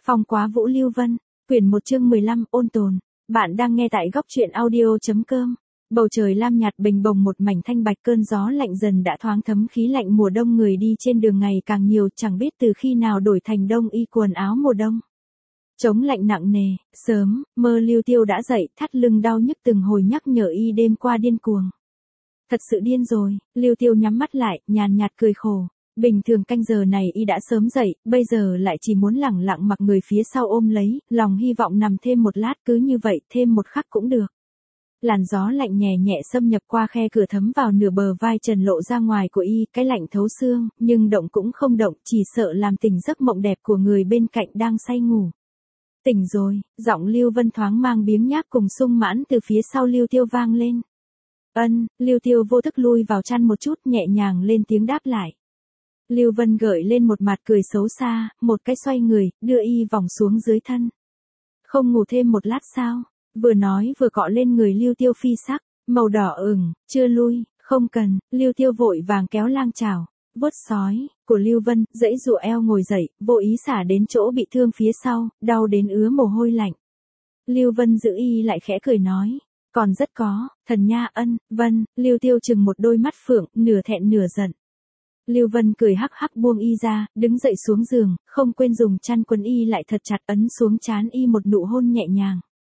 Phong Quá Vũ Lưu Vân, quyển 1 chương 15, ôn tồn. Bạn đang nghe tại góc truyện audio.com. Bầu trời lam nhạt bình bồng một mảnh thanh bạch, cơn gió lạnh dần đã thoáng thấm khí lạnh mùa đông, người đi trên đường ngày càng nhiều, chẳng biết từ khi nào đổi thành đông y quần áo mùa đông. Chống lạnh nặng nề, sớm, mơ Lưu Tiêu đã dậy, thắt lưng đau nhức từng hồi nhắc nhở y đêm qua điên cuồng. Thật sự điên rồi, Lưu Tiêu nhắm mắt lại, nhàn nhạt cười khổ. Bình thường canh giờ này y đã sớm dậy, bây giờ lại chỉ muốn lẳng lặng mặc người phía sau ôm lấy, lòng hy vọng nằm thêm một lát, cứ như vậy, thêm một khắc cũng được. Làn gió lạnh nhẹ nhẹ xâm nhập qua khe cửa thấm vào nửa bờ vai trần lộ ra ngoài của y, cái lạnh thấu xương, nhưng động cũng không động, chỉ sợ làm tỉnh giấc mộng đẹp của người bên cạnh đang say ngủ. Tỉnh rồi, giọng Lưu Vân thoáng mang biếng nhác cùng sung mãn từ phía sau Lưu Tiêu vang lên. Ân, Lưu Tiêu vô thức lui vào chăn một chút, nhẹ nhàng lên tiếng đáp lại. Lưu Vân gợi lên một mặt cười xấu xa, một cái xoay người, đưa y vòng xuống dưới thân. Không ngủ thêm một lát sao? Vừa nói vừa cọ lên người Lưu Tiêu phi sắc, màu đỏ ửng, chưa lui, không cần, Lưu Tiêu vội vàng kéo lang chảo, vuốt sói, của Lưu Vân, dãy dụa eo ngồi dậy, vô ý xả đến chỗ bị thương phía sau, đau đến ứa mồ hôi lạnh. Lưu Vân giữ y lại khẽ cười nói, còn rất có, thần nha. Ân, Vân, Lưu Tiêu chừng một đôi mắt phượng, nửa thẹn nửa giận. Lưu Vân cười hắc hắc buông y ra, đứng dậy xuống giường, không quên dùng chăn quấn y lại thật chặt, ấn xuống trán y một nụ hôn nhẹ nhàng.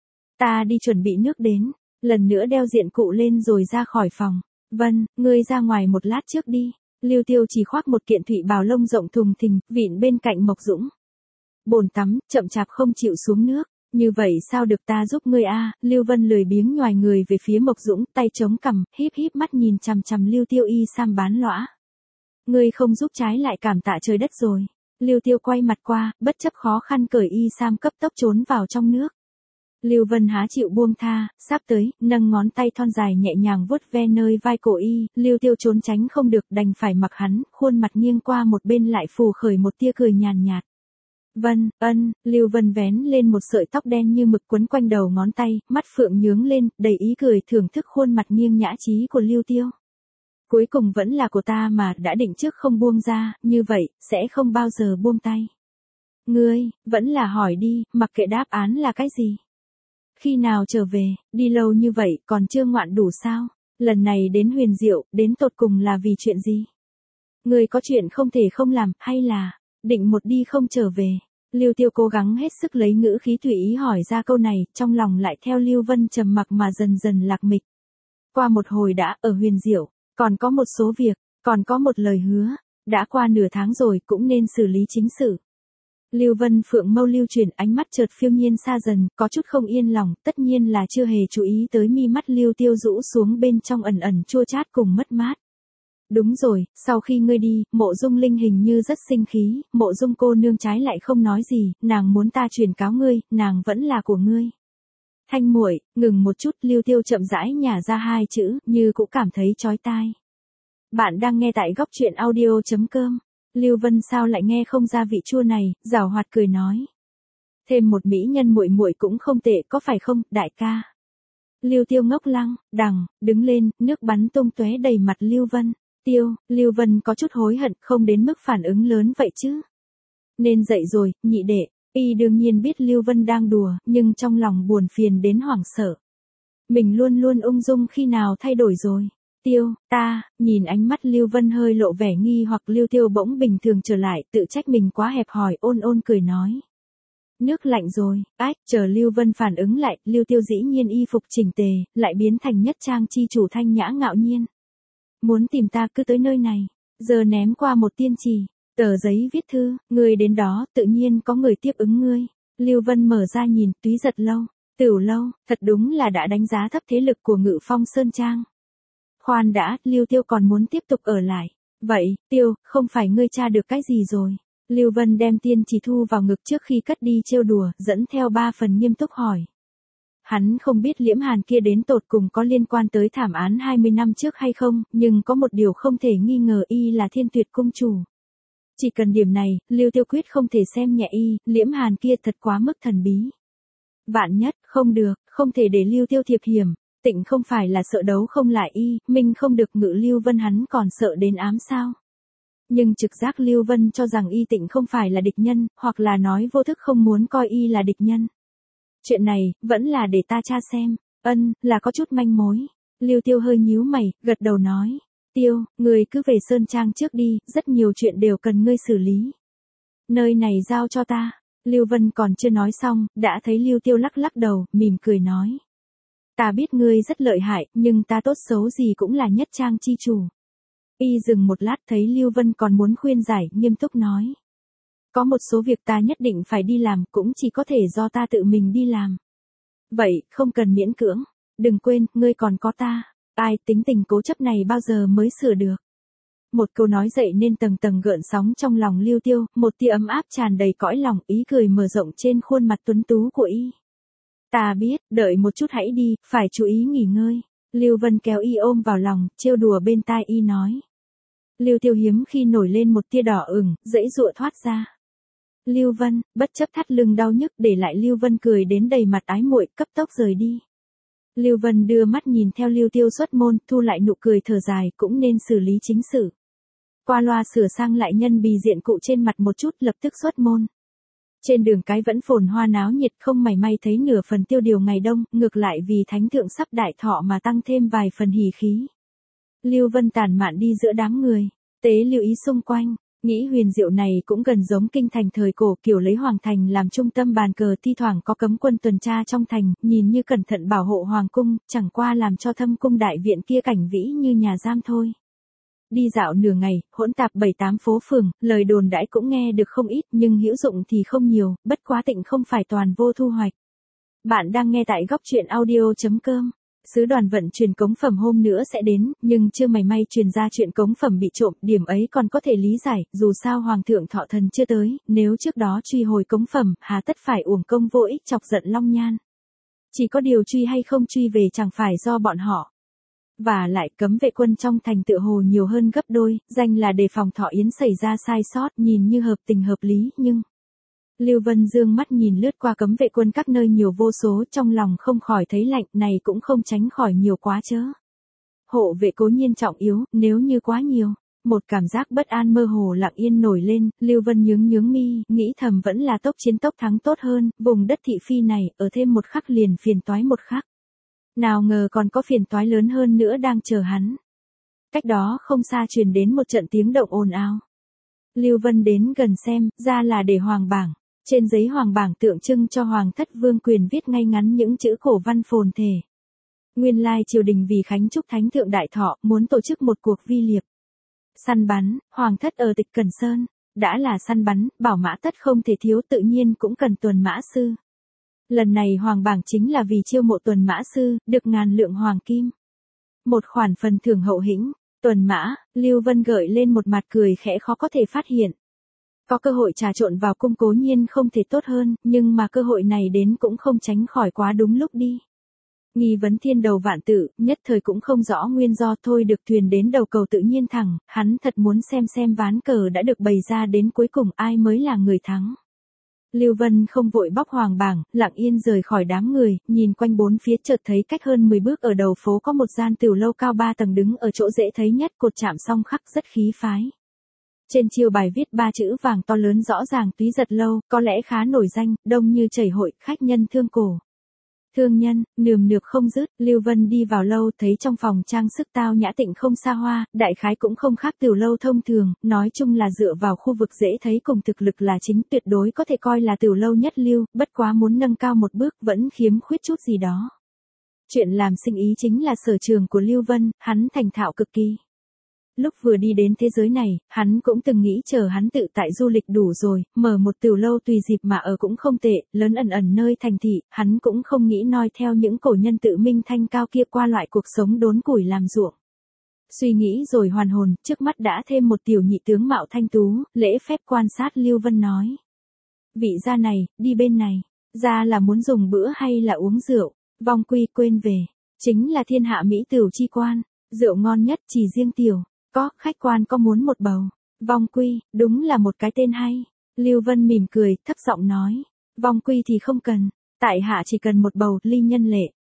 Ta đi chuẩn bị nước đến, lần nữa đeo diện cụ lên rồi ra khỏi phòng. Vân, ngươi ra ngoài một lát trước đi. Lưu Tiêu chỉ khoác một kiện thụy bào lông rộng thùng thình, vịn bên cạnh Mộc Dũng. Bồn tắm, chậm chạp không chịu xuống nước. Như vậy sao được, ta giúp ngươi a. Lưu Vân lười biếng nhoài người về phía Mộc Dũng, tay chống cằm, híp híp mắt nhìn chằm chằm Lưu Tiêu y sam bán lõa. Ngươi không giúp trái lại cảm tạ trời đất rồi. Lưu Tiêu quay mặt qua, bất chấp khó khăn cởi y sam cấp tốc trốn vào trong nước. Lưu Vân há chịu buông tha, sắp tới, nâng ngón tay thon dài nhẹ nhàng vuốt ve nơi vai cổ y, Lưu Tiêu trốn tránh không được, đành phải mặc hắn, khuôn mặt nghiêng qua một bên lại phù khởi một tia cười nhàn nhạt. Vân, ân, Lưu Vân vén lên một sợi tóc đen như mực quấn quanh đầu ngón tay, mắt phượng nhướng lên, đầy ý cười thưởng thức khuôn mặt nghiêng nhã trí của Lưu Tiêu. Cuối cùng vẫn là của ta mà, đã định trước không buông ra, như vậy, sẽ không bao giờ buông tay. Ngươi, vẫn là hỏi đi, mặc kệ đáp án là cái gì. Khi nào trở về, đi lâu như vậy, còn chưa ngoạn đủ sao? Lần này đến Huyền Diệu, đến tột cùng là vì chuyện gì? Ngươi có chuyện không thể không làm, hay là, định một đi không trở về? Lưu Tiêu cố gắng hết sức lấy ngữ khí tùy ý hỏi ra câu này, trong lòng lại theo Lưu Vân trầm mặc mà dần dần lạc mịch. Qua một hồi đã, ở Huyền Diệu, còn có một số việc, còn có một lời hứa, đã qua nửa tháng rồi, cũng nên xử lý chính sự. Lưu Vân phượng mâu lưu chuyển, ánh mắt chợt phiêu nhiên xa dần, có chút không yên lòng, tất nhiên là chưa hề chú ý tới mi mắt Lưu Tiêu rũ xuống bên trong ẩn ẩn chua chát cùng mất mát. Đúng rồi, sau khi ngươi đi, Mộ Dung Linh hình như rất sinh khí, Mộ Dung cô nương trái lại không nói gì, nàng muốn ta truyền cáo ngươi, nàng vẫn là của ngươi. Thanh muội, ngừng một chút, Lưu Tiêu chậm rãi nhả ra hai chữ, như cũng cảm thấy chói tai. Bạn đang nghe tại góc truyện audio.com. Lưu Vân sao lại nghe không ra vị chua này, giảo hoạt cười nói. Thêm một mỹ nhân muội muội cũng không tệ, có phải không, đại ca? Lưu Tiêu ngốc lăng, đằng, đứng lên, nước bắn tung tóe đầy mặt Lưu Vân. Lưu Vân có chút hối hận, không đến mức phản ứng lớn vậy chứ. Nên dậy rồi, nhị đệ. Y đương nhiên biết Lưu Vân đang đùa, nhưng trong lòng buồn phiền đến hoảng sợ. Mình luôn luôn ung dung, khi nào thay đổi rồi? Ta, nhìn ánh mắt Lưu Vân hơi lộ vẻ nghi hoặc, Lưu Tiêu bỗng bình thường trở lại, tự trách mình quá hẹp hòi, ôn ôn cười nói. Nước lạnh rồi, chờ Lưu Vân phản ứng lại, Lưu Tiêu dĩ nhiên y phục chỉnh tề, lại biến thành nhất trang chi chủ thanh nhã ngạo nhiên. Muốn tìm ta cứ tới nơi này, giờ ném qua một tiên trì. Tờ giấy viết thư, ngươi đến đó, tự nhiên có người tiếp ứng ngươi. Lưu Vân mở ra nhìn, túy giật lâu, tửu lâu, thật đúng là đã đánh giá thấp thế lực của Ngự Phong Sơn Trang. Khoan đã, Lưu Tiêu còn muốn tiếp tục ở lại. Vậy, Tiêu, không phải ngươi tra được cái gì rồi? Lưu Vân đem tiên chỉ thu vào ngực trước khi cất đi trêu đùa, dẫn theo 3 phần nghiêm túc hỏi. Hắn không biết Liễm Hàn kia đến tột cùng có liên quan tới thảm án 20 năm trước hay không, nhưng có một điều không thể nghi ngờ, y là Thiên Tuyệt cung chủ. Chỉ cần điểm này, Lưu Tiêu quyết không thể xem nhẹ y, Liễm Hàn kia thật quá mức thần bí. Vạn nhất, không được, không thể để Lưu Tiêu thiệp hiểm. Tịnh không phải là sợ đấu không lại y, mình không được Ngự Lưu Vân hắn còn sợ đến ám sao? Nhưng trực giác Lưu Vân cho rằng Y Tịnh không phải là địch nhân, hoặc là nói vô thức không muốn coi Y là địch nhân. Chuyện này, vẫn là để ta tra xem. Là có chút manh mối. Lưu Tiêu hơi nhíu mày, gật đầu nói. Tiêu, người cứ về Sơn Trang trước đi, rất nhiều chuyện đều cần ngươi xử lý. Nơi này giao cho ta. Lưu Vân còn chưa nói xong, đã thấy Lưu Tiêu lắc lắc đầu, mỉm cười nói. Ta biết ngươi rất lợi hại, nhưng ta tốt xấu gì cũng là nhất trang chi chủ. Y dừng một lát thấy Lưu Vân còn muốn khuyên giải, nghiêm túc nói. Có một số việc ta nhất định phải đi làm, cũng chỉ có thể do ta tự mình đi làm. Vậy, không cần miễn cưỡng. Đừng quên, ngươi còn có ta. Ai tính tình cố chấp này bao giờ mới sửa được. Một câu nói dậy nên tầng tầng gợn sóng trong lòng Lưu Tiêu, một tia ấm áp tràn đầy cõi lòng, ý cười mở rộng trên khuôn mặt tuấn tú của Y. Ta biết, đợi một chút hãy đi, phải chú ý nghỉ ngơi. Lưu Vân kéo Y ôm vào lòng, trêu đùa bên tai Y nói. Lưu Tiêu hiếm khi nổi lên một tia đỏ ửng, dãy dụa thoát ra. Lưu Vân, bất chấp thắt lưng đau nhức để lại Lưu Vân cười đến đầy mặt ái muội, cấp tốc rời đi. Lưu Vân đưa mắt nhìn theo Lưu Tiêu xuất môn, thu lại nụ cười thở dài, cũng nên xử lý chính sự. Qua loa sửa sang lại nhân bì diện cụ trên mặt một chút, lập tức xuất môn. Trên đường cái vẫn phồn hoa náo nhiệt, không mảy may thấy nửa phần tiêu điều ngày đông, ngược lại vì thánh thượng sắp đại thọ mà tăng thêm vài phần hỉ khí. Lưu Vân tản mạn đi giữa đám người, tế lưu ý xung quanh. Nghĩ huyền diệu này cũng gần giống kinh thành thời cổ, kiểu lấy hoàng thành làm trung tâm bàn cờ, thi thoảng có cấm quân tuần tra trong thành, nhìn như cẩn thận bảo hộ hoàng cung, chẳng qua làm cho thâm cung đại viện kia cảnh vĩ như nhà giam thôi. Đi dạo nửa ngày, hỗn tạp 7-8 phố phường, lời đồn đãi cũng nghe được không ít, nhưng hữu dụng thì không nhiều, bất quá Tịnh không phải toàn vô thu hoạch. Bạn đang nghe tại góc truyện audio.com. Sứ đoàn vận chuyển cống phẩm hôm nữa sẽ đến, nhưng chưa mảy may truyền ra chuyện cống phẩm bị trộm, điểm ấy còn có thể lý giải, dù sao hoàng thượng thọ thần chưa tới, nếu trước đó truy hồi cống phẩm, hà tất phải uổng công vô ích chọc giận Long Nhan. Chỉ có điều truy hay không truy về chẳng phải do bọn họ. Và lại cấm vệ quân trong thành tựa hồ nhiều hơn gấp đôi, danh là đề phòng Thọ Yến xảy ra sai sót, nhìn như hợp tình hợp lý, nhưng... Lưu Vân dương mắt nhìn lướt qua cấm vệ quân các nơi nhiều vô số, trong lòng không khỏi thấy lạnh, này cũng không tránh khỏi nhiều quá chớ. Hộ vệ cố nhiên trọng yếu, nếu như quá nhiều, một cảm giác bất an mơ hồ lặng yên nổi lên, Lưu Vân nhướng mi, nghĩ thầm vẫn là tốc chiến tốc thắng tốt hơn, vùng đất thị phi này, ở thêm một khắc liền phiền toái một khắc. Nào ngờ còn có phiền toái lớn hơn nữa đang chờ hắn. Cách đó không xa truyền đến một trận tiếng động ồn ào. Lưu Vân đến gần xem, ra là để hoàng bảng. Trên giấy hoàng bảng tượng trưng cho hoàng thất vương quyền viết ngay ngắn những chữ cổ văn phồn thể. Nguyên lai triều đình vì khánh chúc thánh thượng đại thọ, muốn tổ chức một cuộc vi liệp. Săn bắn, hoàng thất ở Tịch Cẩn Sơn. Đã là săn bắn, bảo mã tất không thể thiếu, tự nhiên cũng cần tuần mã sư. Lần này hoàng bảng chính là vì chiêu mộ tuần mã sư, được 1000 lượng hoàng kim. Một khoản phần thưởng hậu hĩnh, tuần mã, Lưu Vân gợi lên một mặt cười khẽ khó có thể phát hiện. Có cơ hội trà trộn vào cung cố nhiên không thể tốt hơn, nhưng mà cơ hội này đến cũng không tránh khỏi quá đúng lúc đi. Nghi vấn thiên đầu vạn tự, nhất thời cũng không rõ nguyên do, thôi được thuyền đến đầu cầu tự nhiên thẳng, hắn thật muốn xem ván cờ đã được bày ra đến cuối cùng ai mới là người thắng. Lưu Vân không vội bóc hoàng bảng, lặng yên rời khỏi đám người, nhìn quanh bốn phía chợt thấy cách hơn 10 bước ở đầu phố có một gian tiểu lâu cao 3 tầng đứng ở chỗ dễ thấy nhất, cột chạm song khắc rất khí phái. Trên chiêu bài viết 3 chữ vàng to lớn rõ ràng Túy Giật Lâu, có lẽ khá nổi danh, đông như chảy hội, khách nhân thương cổ. Thương nhân, nườm nượp không dứt, Lưu Vân đi vào lâu thấy trong phòng trang sức tao nhã tịnh không xa hoa, đại khái cũng không khác tiểu lâu thông thường, nói chung là dựa vào khu vực dễ thấy cùng thực lực là chính, tuyệt đối có thể coi là tiểu lâu nhất lưu, bất quá muốn nâng cao một bước vẫn khiếm khuyết chút gì đó. Chuyện làm sinh ý chính là sở trường của Lưu Vân, hắn thành thạo cực kỳ. Lúc vừa đi đến thế giới này, hắn cũng từng nghĩ chờ hắn tự tại du lịch đủ rồi, mở một tiểu lâu tùy dịp mà ở cũng không tệ, lớn ẩn nơi thành thị, hắn cũng không nghĩ noi theo những cổ nhân tự minh thanh cao kia qua loại cuộc sống đốn củi làm ruộng. Suy nghĩ rồi hoàn hồn, trước mắt đã thêm một tiểu nhị tướng mạo thanh tú, lễ phép quan sát Lưu Vân nói. Vị gia này, đi bên này, gia là muốn dùng bữa hay là uống rượu, vong quy quên về, chính là thiên hạ mỹ tửu chi quan, rượu ngon nhất chỉ riêng tiểu. Có, khách quan có muốn một bầu. Vong quy, đúng là một cái tên hay. Lưu Vân mỉm cười, thấp giọng nói. Vong quy thì không cần. Tại hạ chỉ cần một bầu, ly nhân lệ.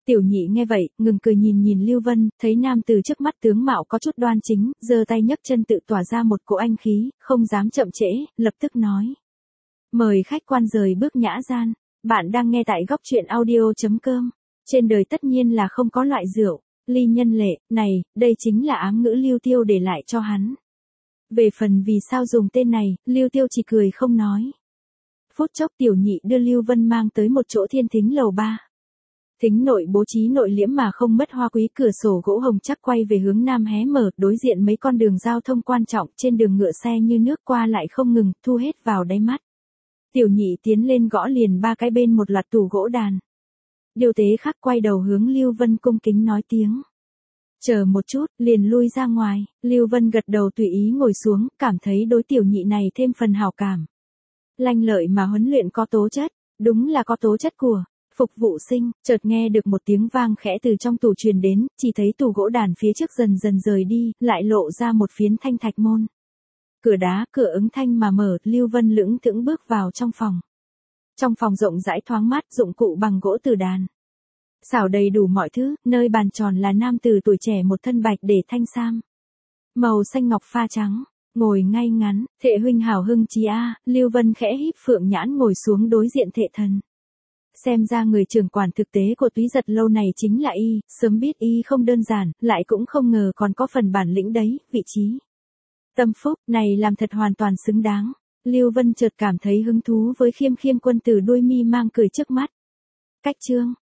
Tiểu nhị nghe vậy, ngừng cười nhìn nhìn Lưu Vân, thấy nam từ trước mắt tướng mạo có chút đoan chính, giơ tay nhấc chân tự tỏa ra một cỗ anh khí, không dám chậm trễ, lập tức nói. Mời khách quan rời bước nhã gian. Bạn đang nghe tại góc truyện audio.com. Trên đời tất nhiên là không có loại rượu, ly nhân lệ, này, đây chính là ám ngữ Lưu Tiêu để lại cho hắn. Về phần vì sao dùng tên này, Lưu Tiêu chỉ cười không nói. Phút chốc tiểu nhị đưa Lưu Vân mang tới một chỗ thiên thính lầu 3. Thính nội bố trí nội liễm mà không mất hoa quý, cửa sổ gỗ hồng chắc quay về hướng nam hé mở, đối diện mấy con đường giao thông quan trọng, trên đường ngựa xe như nước qua lại không ngừng, thu hết vào đáy mắt. Tiểu nhị tiến lên gõ liền 3 cái bên một loạt tủ gỗ đàn. Điều tế khắc quay đầu hướng Lưu Vân cung kính nói tiếng. Chờ một chút, liền lui ra ngoài, Lưu Vân gật đầu tùy ý ngồi xuống, cảm thấy đối tiểu nhị này thêm phần hảo cảm. Lanh lợi mà huấn luyện có tố chất, đúng là có tố chất của phục vụ sinh. Chợt nghe được một tiếng vang khẽ từ trong tủ truyền đến, chỉ thấy tủ gỗ đàn phía trước dần dần rời đi, lại lộ ra một phiến thanh thạch môn. Cửa đá, cửa ứng thanh mà mở, Lưu Vân lững thững bước vào trong phòng. Trong phòng rộng rãi thoáng mát, dụng cụ bằng gỗ từ đàn. Xảo đầy đủ mọi thứ, nơi bàn tròn là nam tử tuổi trẻ một thân bạch để thanh sam. Màu xanh ngọc pha trắng, ngồi ngay ngắn, thệ huynh hảo hưng chí a. Lưu Vân khẽ híp phượng nhãn ngồi xuống đối diện thệ thần. Xem ra người trưởng quản thực tế của Túy Giật lâu này chính là y, sớm biết y không đơn giản, lại cũng không ngờ còn có phần bản lĩnh đấy, vị trí. Tâm phúc, này làm thật hoàn toàn xứng đáng. Lưu Vân chợt cảm thấy hứng thú với khiêm khiêm quân tử đuôi mi mang cười trước mắt. Cách chương